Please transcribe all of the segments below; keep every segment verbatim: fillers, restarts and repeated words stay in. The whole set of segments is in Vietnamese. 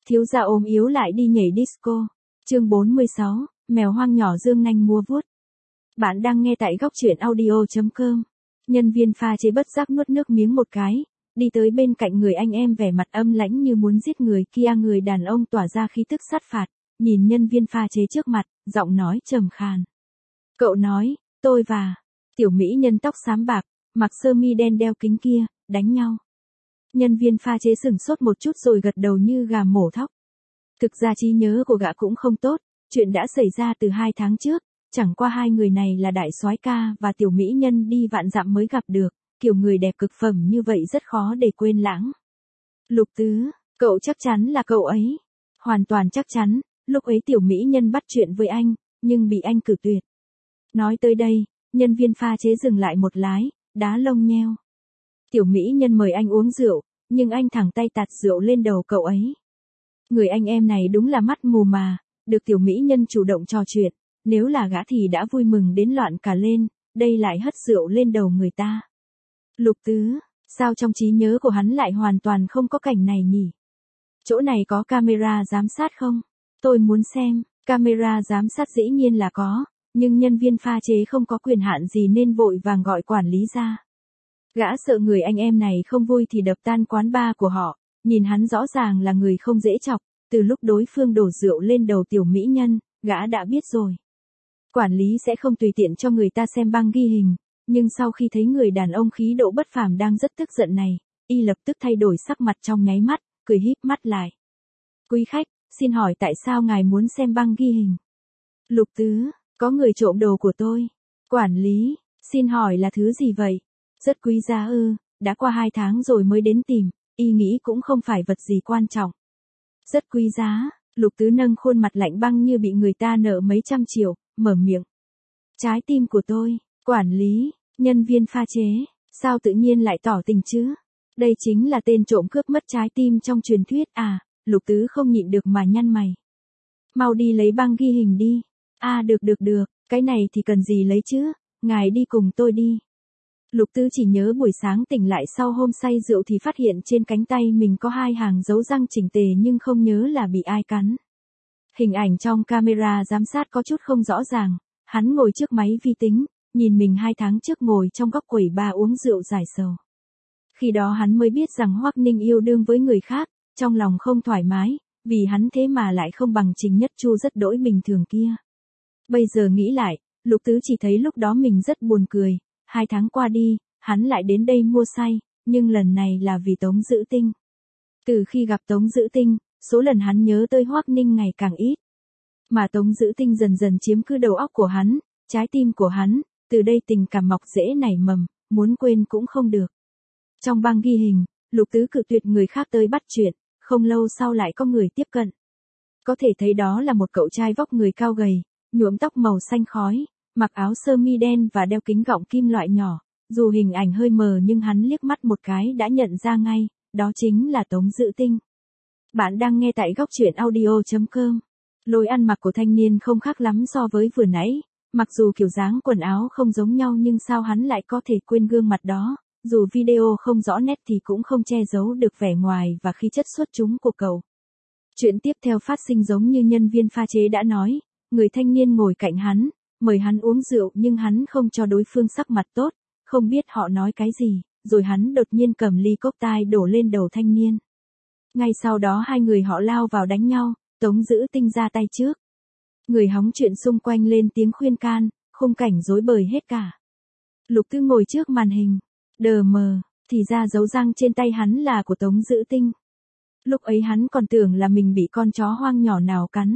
Thiếu gia ốm yếu lại đi nhảy disco. Chương bốn mươi sáu, mèo hoang nhỏ dương nanh múa vuốt. Bạn đang nghe tại góc truyện audio chấm com. Nhân viên pha chế bất giác nuốt nước miếng một cái, đi tới bên cạnh người anh em vẻ mặt âm lãnh như muốn giết người kia. Người đàn ông tỏa ra khí tức sát phạt, nhìn nhân viên pha chế trước mặt, giọng nói trầm khàn. Cậu nói, tôi và tiểu mỹ nhân tóc xám bạc, mặc sơ mi đen đeo kính kia, đánh nhau. Nhân viên pha chế sửng sốt một chút rồi gật đầu như gà mổ thóc. Thực ra trí nhớ của gã cũng không tốt, chuyện đã xảy ra từ hai tháng trước, chẳng qua hai người này là đại soái ca và tiểu mỹ nhân đi vạn dặm mới gặp được, kiểu người đẹp cực phẩm như vậy rất khó để quên lãng. Lục Tứ, cậu chắc chắn là cậu ấy. Hoàn toàn chắc chắn, lúc ấy tiểu mỹ nhân bắt chuyện với anh, nhưng bị anh cự tuyệt. Nói tới đây, nhân viên pha chế dừng lại một lái, đá lông nheo. Tiểu mỹ nhân mời anh uống rượu, nhưng anh thẳng tay tạt rượu lên đầu cậu ấy. Người anh em này đúng là mắt mù mà, được tiểu mỹ nhân chủ động trò chuyện, nếu là gã thì đã vui mừng đến loạn cả lên, đây lại hất rượu lên đầu người ta. Lục Tứ, sao trong trí nhớ của hắn lại hoàn toàn không có cảnh này nhỉ? Chỗ này có camera giám sát không? Tôi muốn xem. Camera giám sát dĩ nhiên là có, nhưng nhân viên pha chế không có quyền hạn gì nên vội vàng gọi quản lý ra. Gã sợ người anh em này không vui thì đập tan quán bar của họ, nhìn hắn rõ ràng là người không dễ chọc, từ lúc đối phương đổ rượu lên đầu tiểu mỹ nhân, gã đã biết rồi. Quản lý sẽ không tùy tiện cho người ta xem băng ghi hình, nhưng sau khi thấy người đàn ông khí độ bất phàm đang rất tức giận này, y lập tức thay đổi sắc mặt trong nháy mắt, cười híp mắt lại. Quý khách, xin hỏi tại sao ngài muốn xem băng ghi hình? Lục Tứ, có người trộm đồ của tôi. Quản lý, xin hỏi là thứ gì vậy? Rất quý giá ư, đã qua hai tháng rồi mới đến tìm, y nghĩ cũng không phải vật gì quan trọng. Rất quý giá, Lục Tứ nâng khuôn mặt lạnh băng như bị người ta nợ mấy trăm triệu, mở miệng. Trái tim của tôi, quản lý, nhân viên pha chế, sao tự nhiên lại tỏ tình chứ? Đây chính là tên trộm cướp mất trái tim trong truyền thuyết à, Lục Tứ không nhịn được mà nhăn mày. Mau đi lấy băng ghi hình đi. À được được được, cái này thì cần gì lấy chứ, ngài đi cùng tôi đi. Lục Tứ chỉ nhớ buổi sáng tỉnh lại sau hôm say rượu thì phát hiện trên cánh tay mình có hai hàng dấu răng chỉnh tề nhưng không nhớ là bị ai cắn. Hình ảnh trong camera giám sát có chút không rõ ràng, hắn ngồi trước máy vi tính, nhìn mình hai tháng trước ngồi trong góc quầy bar uống rượu giải sầu. Khi đó hắn mới biết rằng Hoắc Ninh yêu đương với người khác, trong lòng không thoải mái, vì hắn thế mà lại không bằng Trình Nhất Chu rất đỗi bình thường kia. Bây giờ nghĩ lại, Lục Tứ chỉ thấy lúc đó mình rất buồn cười. Hai tháng qua đi, hắn lại đến đây mua say, nhưng lần này là vì Tống Dữ Tinh. Từ khi gặp Tống Dữ Tinh, số lần hắn nhớ tới Hoắc Ninh ngày càng ít. Mà Tống Dữ Tinh dần dần chiếm cứ đầu óc của hắn, trái tim của hắn, từ đây tình cảm mọc rễ nảy mầm, muốn quên cũng không được. Trong băng ghi hình, Lục Tứ cự tuyệt người khác tới bắt chuyện, không lâu sau lại có người tiếp cận. Có thể thấy đó là một cậu trai vóc người cao gầy, nhuộm tóc màu xanh khói, mặc áo sơ mi đen và đeo kính gọng kim loại nhỏ, dù hình ảnh hơi mờ nhưng hắn liếc mắt một cái đã nhận ra ngay, đó chính là Tống Dữ Tinh. Bạn đang nghe tại góc truyện audio chấm com. Lối ăn mặc của thanh niên không khác lắm so với vừa nãy, mặc dù kiểu dáng quần áo không giống nhau nhưng sao hắn lại có thể quên gương mặt đó, dù video không rõ nét thì cũng không che giấu được vẻ ngoài và khí chất xuất chúng của cậu. Chuyện tiếp theo phát sinh giống như nhân viên pha chế đã nói, người thanh niên ngồi cạnh hắn, mời hắn uống rượu nhưng hắn không cho đối phương sắc mặt tốt, không biết họ nói cái gì, rồi hắn đột nhiên cầm ly cốc tai đổ lên đầu thanh niên. Ngay sau đó hai người họ lao vào đánh nhau, Tống Dữ Tinh ra tay trước. Người hóng chuyện xung quanh lên tiếng khuyên can, khung cảnh rối bời hết cả. Lục Tứ ngồi trước màn hình, đờ mờ, thì ra dấu răng trên tay hắn là của Tống Dữ Tinh. Lúc ấy hắn còn tưởng là mình bị con chó hoang nhỏ nào cắn.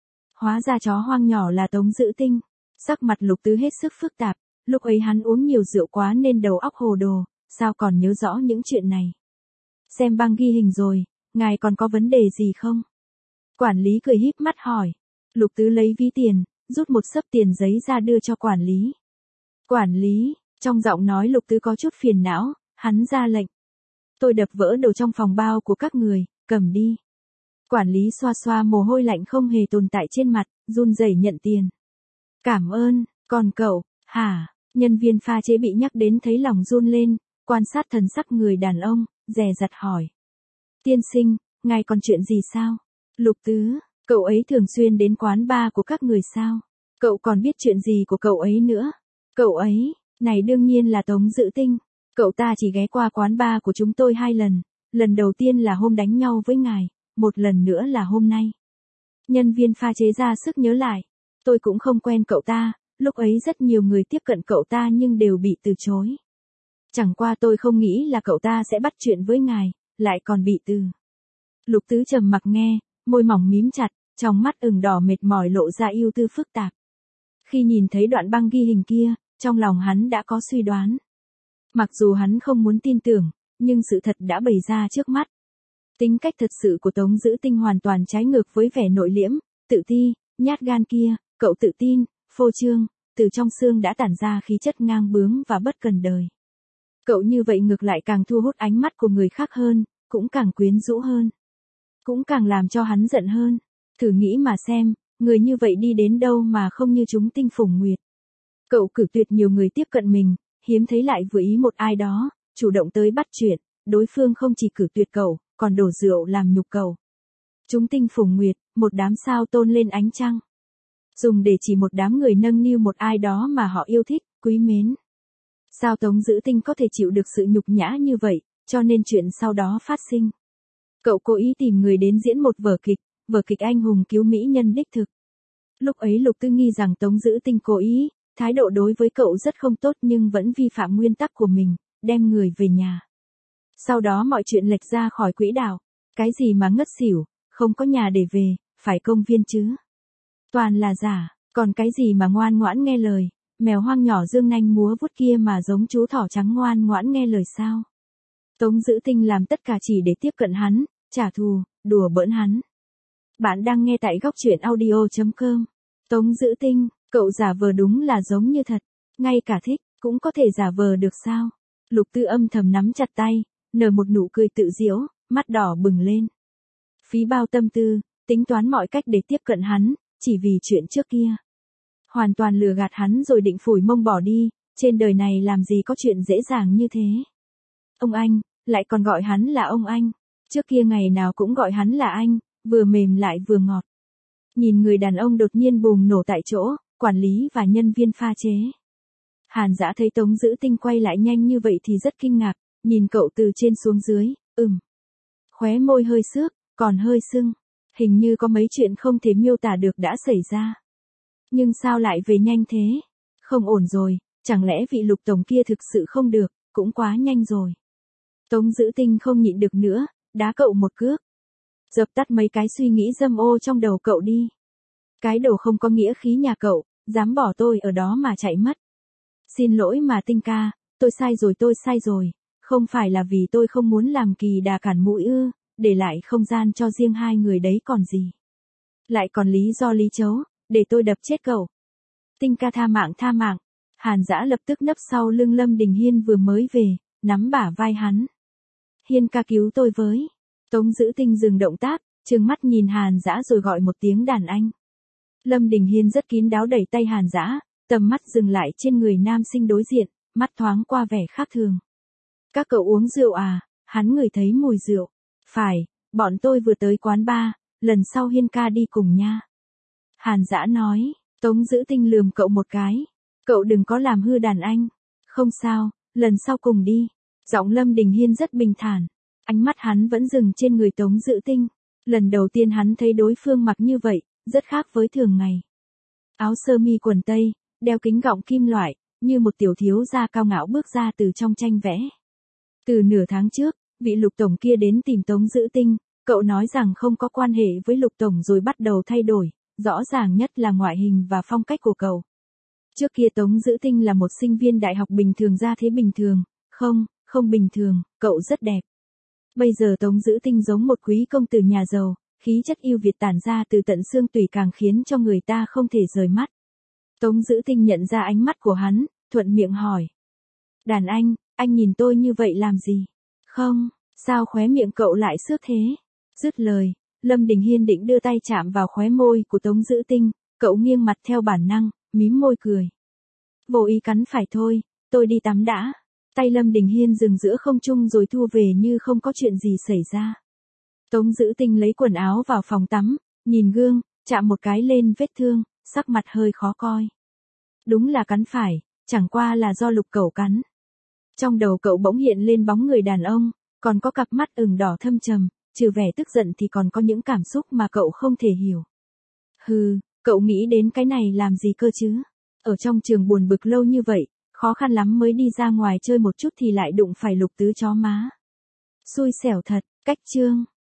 Hóa ra chó hoang nhỏ là Tống Dữ Tinh. Sắc mặt Lục Tứ hết sức phức tạp, lúc ấy hắn uống nhiều rượu quá nên đầu óc hồ đồ, sao còn nhớ rõ những chuyện này. Xem băng ghi hình rồi, ngài còn có vấn đề gì không? Quản lý cười híp mắt hỏi. Lục Tứ lấy ví tiền, rút một xấp tiền giấy ra đưa cho quản lý. Quản lý, trong giọng nói Lục Tứ có chút phiền não, hắn ra lệnh. Tôi đập vỡ đồ trong phòng bao của các người, cầm đi. Quản lý xoa xoa mồ hôi lạnh không hề tồn tại trên mặt, run rẩy nhận tiền. Cảm ơn, còn cậu, hả? Nhân viên pha chế bị nhắc đến thấy lòng run lên, quan sát thần sắc người đàn ông, dè dặt hỏi. Tiên sinh, ngài còn chuyện gì sao? Lục Tứ, cậu ấy thường xuyên đến quán bar của các người sao? Cậu còn biết chuyện gì của cậu ấy nữa? Cậu ấy, này đương nhiên là Tống Dữ Tinh. Cậu ta chỉ ghé qua quán bar của chúng tôi hai lần. Lần đầu tiên là hôm đánh nhau với ngài, một lần nữa là hôm nay. Nhân viên pha chế ra sức nhớ lại. Tôi cũng không quen cậu ta, lúc ấy rất nhiều người tiếp cận cậu ta nhưng đều bị từ chối. Chẳng qua tôi không nghĩ là cậu ta sẽ bắt chuyện với ngài, lại còn bị từ. Lục Tứ trầm mặc nghe, môi mỏng mím chặt, trong mắt ửng đỏ mệt mỏi lộ ra ưu tư phức tạp. Khi nhìn thấy đoạn băng ghi hình kia, trong lòng hắn đã có suy đoán. Mặc dù hắn không muốn tin tưởng, nhưng sự thật đã bày ra trước mắt. Tính cách thật sự của Tống Dữ Tinh hoàn toàn trái ngược với vẻ nội liễm, tự ti, nhát gan kia, cậu tự tin, phô trương, từ trong xương đã tản ra khí chất ngang bướng và bất cần đời. Cậu như vậy ngược lại càng thu hút ánh mắt của người khác hơn, cũng càng quyến rũ hơn. Cũng càng làm cho hắn giận hơn. Thử nghĩ mà xem, người như vậy đi đến đâu mà không như chúng tinh phùng nguyệt. Cậu cử tuyệt nhiều người tiếp cận mình, hiếm thấy lại vừa ý một ai đó, chủ động tới bắt chuyện, đối phương không chỉ cử tuyệt cậu, còn đổ rượu làm nhục cậu. Chúng tinh phùng nguyệt, một đám sao tôn lên ánh trăng. Dùng để chỉ một đám người nâng niu một ai đó mà họ yêu thích, quý mến. Sao Tống Dữ Tinh có thể chịu được sự nhục nhã như vậy, cho nên chuyện sau đó phát sinh. Cậu cố ý tìm người đến diễn một vở kịch, vở kịch anh hùng cứu mỹ nhân đích thực. Lúc ấy Lục Tư nghi rằng Tống Dữ Tinh cố ý, thái độ đối với cậu rất không tốt nhưng vẫn vi phạm nguyên tắc của mình, đem người về nhà. Sau đó mọi chuyện lệch ra khỏi quỹ đạo. Cái gì mà ngất xỉu, không có nhà để về, phải công viên chứ. Toàn là giả, còn cái gì mà ngoan ngoãn nghe lời, mèo hoang nhỏ dương nanh múa vuốt kia mà giống chú thỏ trắng ngoan ngoãn nghe lời sao. Tống Dữ Tinh làm tất cả chỉ để tiếp cận hắn, trả thù, đùa bỡn hắn. Bạn đang nghe tại góc truyện audio chấm com. Tống Dữ Tinh, cậu giả vờ đúng là giống như thật, ngay cả thích, cũng có thể giả vờ được sao. Lục Tư âm thầm nắm chặt tay, nở một nụ cười tự giễu, mắt đỏ bừng lên. Phí bao tâm tư, tính toán mọi cách để tiếp cận hắn, chỉ vì chuyện trước kia. Hoàn toàn lừa gạt hắn rồi định phủi mông bỏ đi, trên đời này làm gì có chuyện dễ dàng như thế. Ông anh, lại còn gọi hắn là ông anh. Trước kia ngày nào cũng gọi hắn là anh, vừa mềm lại vừa ngọt. Nhìn người đàn ông đột nhiên bùng nổ tại chỗ, quản lý và nhân viên pha chế. Hàn Dã thấy Tống Dữ Tinh quay lại nhanh như vậy thì rất kinh ngạc, nhìn cậu từ trên xuống dưới, ừm. Khóe môi hơi xước, còn hơi sưng. Hình như có mấy chuyện không thể miêu tả được đã xảy ra. Nhưng sao lại về nhanh thế? Không ổn rồi, chẳng lẽ vị Lục tổng kia thực sự không được, cũng quá nhanh rồi. Tống Dữ Tinh không nhịn được nữa, đá cậu một cước. Dập tắt mấy cái suy nghĩ dâm ô trong đầu cậu đi. Cái đồ không có nghĩa khí nhà cậu, dám bỏ tôi ở đó mà chạy mất. Xin lỗi mà Tinh ca, tôi sai rồi tôi sai rồi, không phải là vì tôi không muốn làm kỳ đà cản mũi ư, để lại không gian cho riêng hai người đấy còn gì. Lại còn lý do lý chấu, để tôi đập chết cậu. Tinh ca tha mạng tha mạng. Hàn Dã lập tức nấp sau lưng Lâm Đình Hiên vừa mới về, nắm bả vai hắn. Hiên ca cứu tôi với. Tống Dữ Tinh dừng động tác, trừng mắt nhìn Hàn Dã rồi gọi một tiếng đàn anh. Lâm Đình Hiên rất kín đáo đẩy tay Hàn Dã, tầm mắt dừng lại trên người nam sinh đối diện, mắt thoáng qua vẻ khác thường. Các cậu uống rượu à? Hắn ngửi thấy mùi rượu. Phải, bọn tôi vừa tới quán bar, lần sau Hiên ca đi cùng nha. Hàn Dã nói. Tống Dữ Tinh lườm cậu một cái. Cậu đừng có làm hư đàn anh. Không sao, lần sau cùng đi. Giọng Lâm Đình Hiên rất bình thản. Ánh mắt hắn vẫn dừng trên người Tống Dữ Tinh. Lần đầu tiên hắn thấy đối phương mặc như vậy, rất khác với thường ngày. Áo sơ mi quần tây, đeo kính gọng kim loại, như một tiểu thiếu gia cao ngạo bước ra từ trong tranh vẽ. Từ nửa tháng trước, vị Lục tổng kia đến tìm Tống Dữ Tinh, cậu nói rằng không có quan hệ với Lục tổng rồi bắt đầu thay đổi, rõ ràng nhất là ngoại hình và phong cách của cậu. Trước kia Tống Dữ Tinh là một sinh viên đại học bình thường ra thế bình thường, không, không bình thường, cậu rất đẹp. Bây giờ Tống Dữ Tinh giống một quý công tử nhà giàu, khí chất yêu Việt tản ra từ tận xương tủy càng khiến cho người ta không thể rời mắt. Tống Dữ Tinh nhận ra ánh mắt của hắn, thuận miệng hỏi. Đàn anh, anh nhìn tôi như vậy làm gì? Không, sao khóe miệng cậu lại xước thế? Dứt lời, Lâm Đình Hiên định đưa tay chạm vào khóe môi của Tống Dữ Tinh, cậu nghiêng mặt theo bản năng, mím môi cười. Vô ý cắn phải thôi, tôi đi tắm đã. Tay Lâm Đình Hiên dừng giữa không trung rồi thu về như không có chuyện gì xảy ra. Tống Dữ Tinh lấy quần áo vào phòng tắm, nhìn gương, chạm một cái lên vết thương, sắc mặt hơi khó coi. Đúng là cắn phải, chẳng qua là do Lục Cẩu cắn. Trong đầu cậu bỗng hiện lên bóng người đàn ông, còn có cặp mắt ửng đỏ thâm trầm, trừ vẻ tức giận thì còn có những cảm xúc mà cậu không thể hiểu. Hừ, cậu nghĩ đến cái này làm gì cơ chứ? Ở trong trường buồn bực lâu như vậy, khó khăn lắm mới đi ra ngoài chơi một chút thì lại đụng phải Lục Tứ chó má. Xui xẻo thật, cách chương.